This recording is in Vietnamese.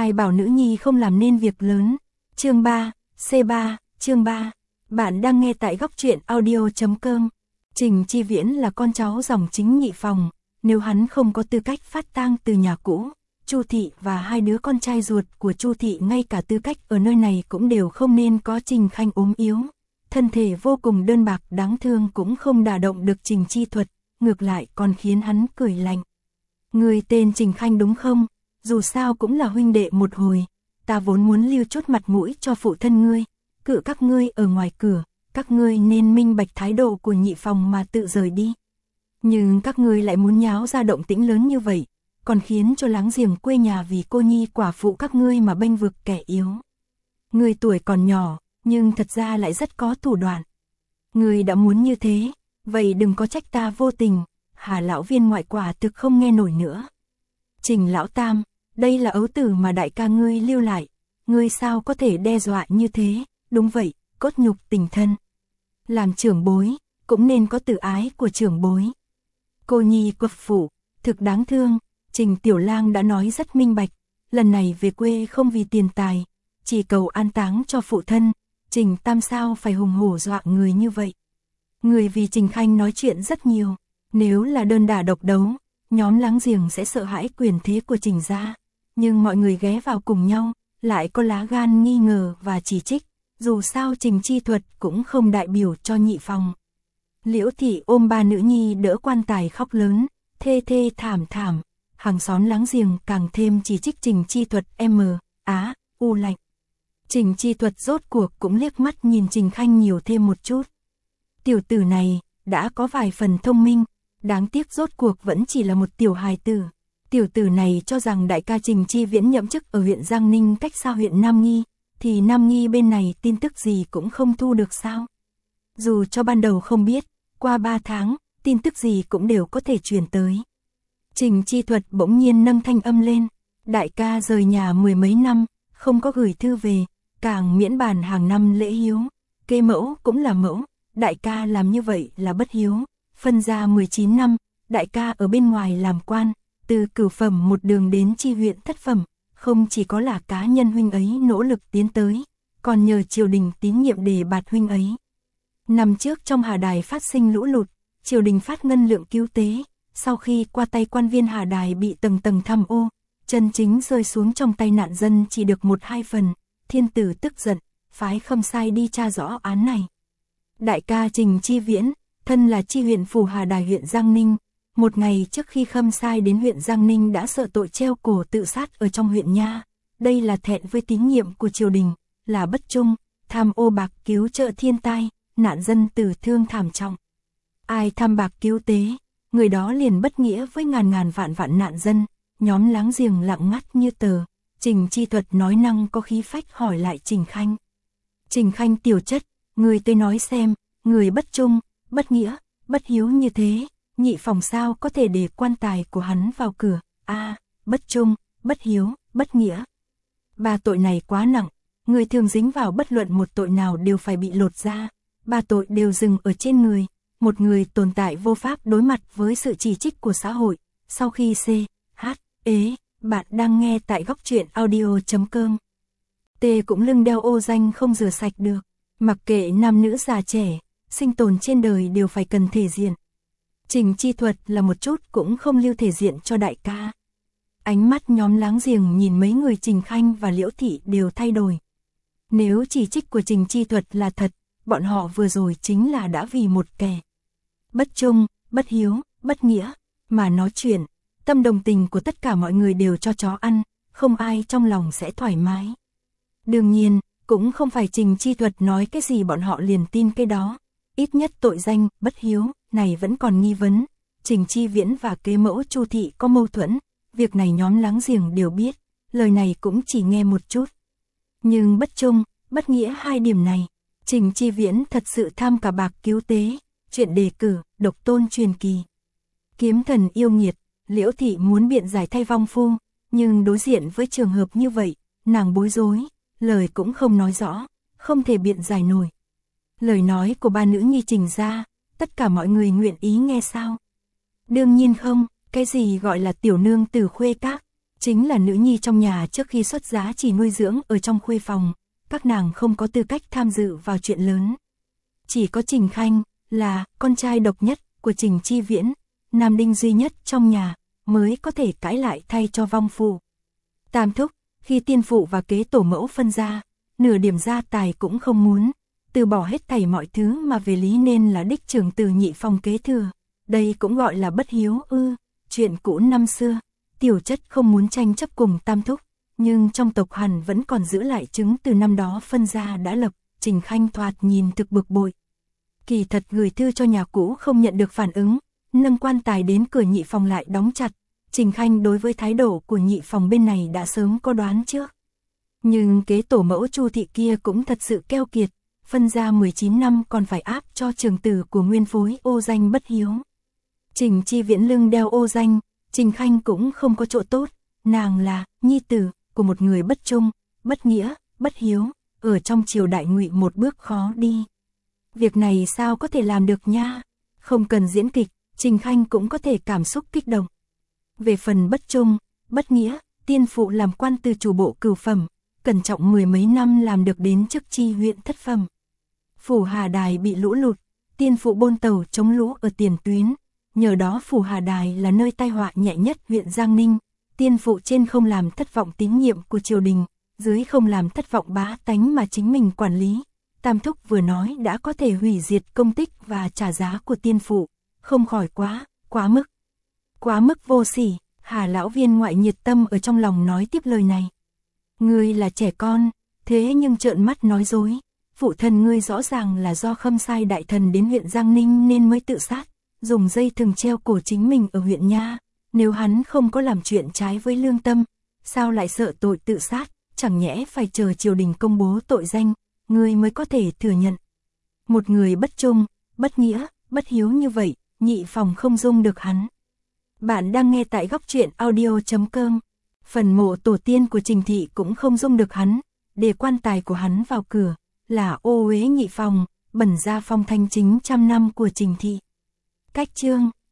Ai bảo nữ nhi không làm nên việc lớn. Chương 3, C3, chương 3. Bạn đang nghe tại góc truyện audio.com. Trình Chi Viễn là con cháu dòng chính Nhị Phòng, nếu hắn không có tư cách phát tang từ nhà cũ, Chu thị và hai đứa con trai ruột của Chu thị ngay cả tư cách ở nơi này cũng đều không nên có. Trình Khanh ốm yếu, thân thể vô cùng đơn bạc đáng thương cũng không đả động được Trình Chi Thuật, ngược lại còn khiến hắn cười lạnh. Người tên Trình Khanh đúng không? Dù sao cũng là huynh đệ một hồi, ta vốn muốn lưu chút mặt mũi cho phụ thân ngươi, cự các ngươi ở ngoài cửa, các ngươi nên minh bạch thái độ của Nhị Phòng mà tự rời đi. Nhưng các ngươi lại muốn nháo ra động tĩnh lớn như vậy, còn khiến cho láng giềng quê nhà vì cô nhi quả phụ các ngươi mà bênh vực kẻ yếu. Ngươi tuổi còn nhỏ, nhưng thật ra lại rất có thủ đoạn. Ngươi đã muốn như thế, vậy đừng có trách ta vô tình. Hà lão viên ngoại quả thực không nghe nổi nữa. Trình lão tam, đây là ấu tử mà đại ca ngươi lưu lại, ngươi sao có thể đe dọa như thế? Đúng vậy, cốt nhục tình thân. Làm trưởng bối, cũng nên có tự ái của trưởng bối. Cô nhi quật phụ, thực đáng thương. Trình tiểu lang đã nói rất minh bạch, lần này về quê không vì tiền tài, chỉ cầu an táng cho phụ thân. Trình tam sao phải hùng hổ dọa người như vậy? Người vì Trình Khanh nói chuyện rất nhiều. Nếu là đơn đả độc đấu, nhóm láng giềng sẽ sợ hãi quyền thế của Trình gia, nhưng mọi người ghé vào cùng nhau, lại có lá gan nghi ngờ và chỉ trích, dù sao Trình Chi Thuật cũng không đại biểu cho Nhị Phòng. Liễu thị ôm ba nữ nhi đỡ quan tài khóc lớn, thê thê thảm thảm, hàng xóm láng giềng càng thêm chỉ trích Trình Chi Thuật u lạnh. Trình Chi Thuật rốt cuộc cũng liếc mắt nhìn Trình Khanh nhiều thêm một chút. Tiểu tử này đã có vài phần thông minh, đáng tiếc rốt cuộc vẫn chỉ là một tiểu hài tử. Tiểu tử này cho rằng đại ca Trình Chi Viễn nhậm chức ở huyện Giang Ninh cách xa huyện Nam Nghi, thì Nam Nghi bên này tin tức gì cũng không thu được sao. Dù cho ban đầu không biết, qua 3 tháng, tin tức gì cũng đều có thể truyền tới. Trình Chi Thuật bỗng nhiên nâng thanh âm lên, đại ca rời nhà 10 mấy năm, không có gửi thư về, càng miễn bàn hàng năm lễ hiếu, kế mẫu cũng là mẫu, đại ca làm như vậy là bất hiếu. Phân ra 19 năm, đại ca ở bên ngoài làm quan, từ cửu phẩm một đường đến chi huyện thất phẩm, không chỉ có là cá nhân huynh ấy nỗ lực tiến tới, còn nhờ triều đình tín nhiệm đề bạt huynh ấy. Năm trước trong Hà Đài phát sinh lũ lụt, triều đình phát ngân lượng cứu tế, sau khi qua tay quan viên Hà Đài bị tầng tầng tham ô, chân chính rơi xuống trong tay nạn dân chỉ được 1-2 phần, thiên tử tức giận, phái Khâm Sai đi tra rõ án này. Đại ca Trình Chi Viễn, thân là chi huyện phủ Hà Đài huyện Giang Ninh, một ngày trước khi Khâm Sai đến huyện Giang Ninh đã sợ tội treo cổ tự sát ở trong huyện nha. Đây là thẹn với tín nhiệm của triều đình, là bất trung, tham ô bạc cứu trợ thiên tai, nạn dân tử thương thảm trọng. Ai tham bạc cứu tế, người đó liền bất nghĩa với ngàn ngàn vạn vạn nạn dân. Nhóm láng giềng lặng ngắt như tờ. Trình Chi Thuật nói năng có khí phách hỏi lại Trình Khanh. Trình Khanh tiểu chất, người tôi nói xem, người bất trung, bất nghĩa, bất hiếu như thế, Nhị Phòng sao có thể để quan tài của hắn vào cửa? Bất trung, bất hiếu, bất nghĩa. 3 tội này quá nặng, người thường dính vào bất luận một tội nào đều phải bị lột ra. 3 tội đều dừng ở trên người, một người tồn tại vô pháp đối mặt với sự chỉ trích của xã hội. Sau khi bạn đang nghe tại góc truyện audio.com. T cũng lưng đeo ô danh không rửa sạch được, mặc kệ nam nữ già trẻ, sinh tồn trên đời đều phải cần thể diện. Trình Chi Thuật là một chút cũng không lưu thể diện cho đại ca. Ánh mắt nhóm láng giềng nhìn mấy người Trình Khanh và Liễu Thị đều thay đổi. Nếu chỉ trích của Trình Chi Thuật là thật, bọn họ vừa rồi chính là đã vì một kẻ bất trung, bất hiếu, bất nghĩa mà nói chuyện. Tâm đồng tình của tất cả mọi người đều cho chó ăn, không ai trong lòng sẽ thoải mái. Đương nhiên, cũng không phải Trình Chi Thuật nói cái gì bọn họ liền tin cái đó. Ít nhất tội danh bất hiếu này vẫn còn nghi vấn. Trình Chi Viễn và kế mẫu Chu thị có mâu thuẫn, việc này nhóm láng giềng đều biết, lời này cũng chỉ nghe một chút. Nhưng bất trung, bất nghĩa hai điểm này, Trình Chi Viễn thật sự tham cả bạc cứu tế, chuyện đề cử, độc tôn truyền kỳ. Kiếm thần yêu nghiệt, Liễu thị muốn biện giải thay vong phu, nhưng đối diện với trường hợp như vậy, nàng bối rối, lời cũng không nói rõ, không thể biện giải nổi. Lời nói của ba nữ nhi Trình gia, tất cả mọi người nguyện ý nghe sao? Đương nhiên không, cái gì gọi là tiểu nương tử khuê các, Chính là nữ nhi trong nhà trước khi xuất giá chỉ nuôi dưỡng ở trong khuê phòng, các nàng không có tư cách tham dự vào chuyện lớn. Chỉ có Trình Khanh, là con trai độc nhất của Trình Chi Viễn, nam đinh duy nhất trong nhà, mới có thể cãi lại thay cho vong phụ. Tam thúc, khi tiên phụ và kế tổ mẫu phân ra, nửa điểm gia tài cũng không muốn, từ bỏ hết thảy mọi thứ mà về lý nên là đích trưởng từ Nhị Phong kế thừa. Đây cũng gọi là bất hiếu ư? Chuyện cũ năm xưa, Tiểu Chất không muốn tranh chấp cùng Tam thúc, nhưng trong tộc hẳn vẫn còn giữ lại chứng từ năm đó phân gia đã lập. Trình Khanh thoạt nhìn thực bực bội. Kỳ thật gửi thư cho nhà cũ không nhận được phản ứng, nâng quan tài đến cửa Nhị Phòng lại đóng chặt. Trình Khanh đối với thái độ của Nhị Phòng bên này đã sớm có đoán trước. Nhưng kế tổ mẫu Chu thị kia cũng thật sự keo kiệt, phân gia 19 năm còn phải áp cho trường tử của nguyên phối ô danh bất hiếu. Trình Chi Viễn lưng đeo ô danh, Trình Khanh cũng không có chỗ tốt, nàng là nhi tử của một người bất trung, bất nghĩa, bất hiếu, ở trong triều đại Ngụy một bước khó đi. Việc này sao có thể làm được nha? Không cần diễn kịch, Trình Khanh cũng có thể cảm xúc kích động. Về phần bất trung, bất nghĩa, tiên phụ làm quan từ chủ bộ cửu phẩm, cẩn trọng mười mấy năm làm được đến chức chi huyện thất phẩm. Phủ Hà Đài bị lũ lụt, tiên phụ bôn tàu chống lũ ở tiền tuyến, nhờ đó Phủ Hà Đài là nơi tai họa nhẹ nhất huyện Giang Ninh. Tiên phụ trên không làm thất vọng tín nhiệm của triều đình, dưới không làm thất vọng bá tánh mà chính mình quản lý. Tam thúc vừa nói đã có thể hủy diệt công tích và trả giá của tiên phụ, không khỏi quá mức vô sỉ. Hà lão viên ngoại nhiệt tâm ở trong lòng nói tiếp lời này. Ngươi là trẻ con, thế nhưng trợn mắt nói dối. Phụ thân ngươi rõ ràng là do khâm sai đại thần đến huyện Giang Ninh nên mới tự sát, dùng dây thừng treo cổ chính mình ở huyện Nha. Nếu hắn không có làm chuyện trái với lương tâm, sao lại sợ tội tự sát, chẳng nhẽ phải chờ triều đình công bố tội danh, ngươi mới có thể thừa nhận. Một người bất trung, bất nghĩa, bất hiếu như vậy, Nhị Phòng không dung được hắn. Bạn đang nghe tại Góc Truyện Audio.com. Phần mộ tổ tiên của Trình thị cũng không dung được hắn, để quan tài của hắn vào cửa, là ô uế Nhị Phòng, bẩn ra phong thanh chính trăm năm của Trình thị. Cách chương